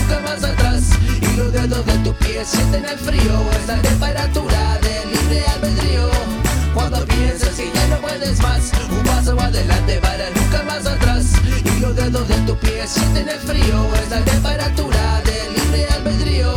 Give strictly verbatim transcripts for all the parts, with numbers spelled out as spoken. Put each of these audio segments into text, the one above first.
nunca más atrás. Y los dedos de tus pies sienten el frío, es la temperatura del libre albedrío. Cuando piensas que ya no puedes más, un paso adelante para nunca más atrás. Y los dedos de tus pies sienten el frío, es la temperatura del libre albedrío.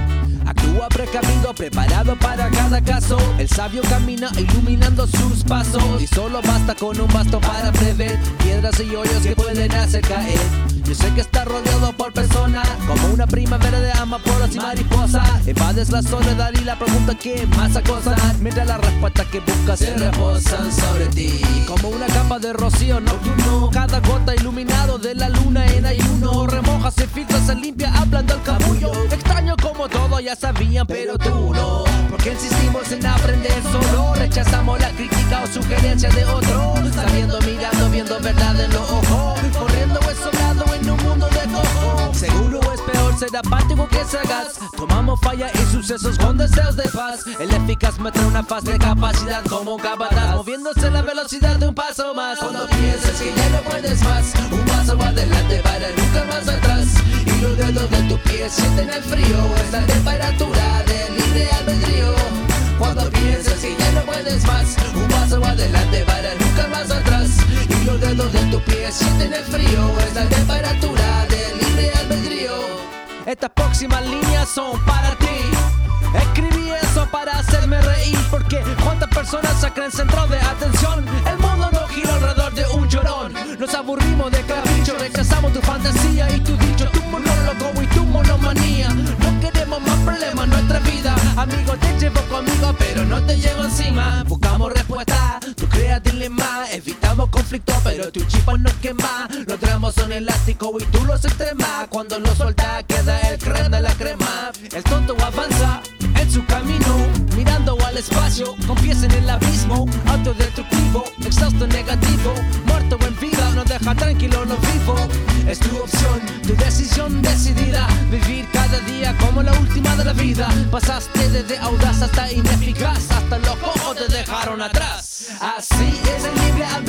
Actúa precavido, preparado para cada caso. El sabio camina iluminando sus pasos, y solo basta con un bastón para prever piedras y hoyos que pueden hacer caer. Yo sé que estás rodeado por personas, como una primavera de amapolas y mariposas. Evades la soledad y la pregunta que más acosa, mientras las respuestas que buscas se reposan sobre ti. Como una capa de rocío nocturno, cada gota iluminado de la luna en ayuno. Remoja, se filtra, se limpia, hablando al capullo. Extraño como todo ya sabían, pero tú no. Porque insistimos en aprender solo, rechazamos la crítica o sugerencia de otro. Sabiendo, mirando, viendo verdad en los ojos. Corriendo es sobrado en un mundo de cojo. Seguro es peor ser apático que sagaz. Tomamos falla y sucesos con deseos de paz. El eficaz me trae una faz de capacidad como un capataz, moviéndose a la velocidad de un paso más. Cuando piensas que ya no puedes más, un paso adelante para nunca más atrás. Y los dedos de tus pies sienten el frío, es la temperatura del libre albedrío. Cuando piensas que ya no puedes más, un paso adelante para nunca más atrás. Y los dedos de tus pies sienten el frío, es la temperatura del libre albedrío. Estas próximas líneas son para ti. Escribí eso para hacerme reír, porque cuántas personas se creen centro de atención. El mundo no gira alrededor de un llorón. Nos aburrimos de capricho, rechazamos tu fantasía y tu dicho, tu monólogo y tu monomanía. No queremos más problemas en nuestra vida. Amigo, te llevo conmigo, pero no te llevo encima. Buscamos respuesta, tú creas dilema. Evitamos conflicto, pero tu chispa nos quema. Los tramos son elásticos y tú los extremas. Cuando los soltas queda el crema de la crema. El tonto avanza en su camino, mirando al espacio, con pies en el abismo. Autodestructivo, exhausto negativo, muerto en vida, no deja tranquilo lo vivo. Es tu opción, tu decisión decidida, vivir cada día como la última de la vida. Pasaste desde audaz hasta ineficaz, hasta los ojos te dejaron atrás. Así es el libre albedrío.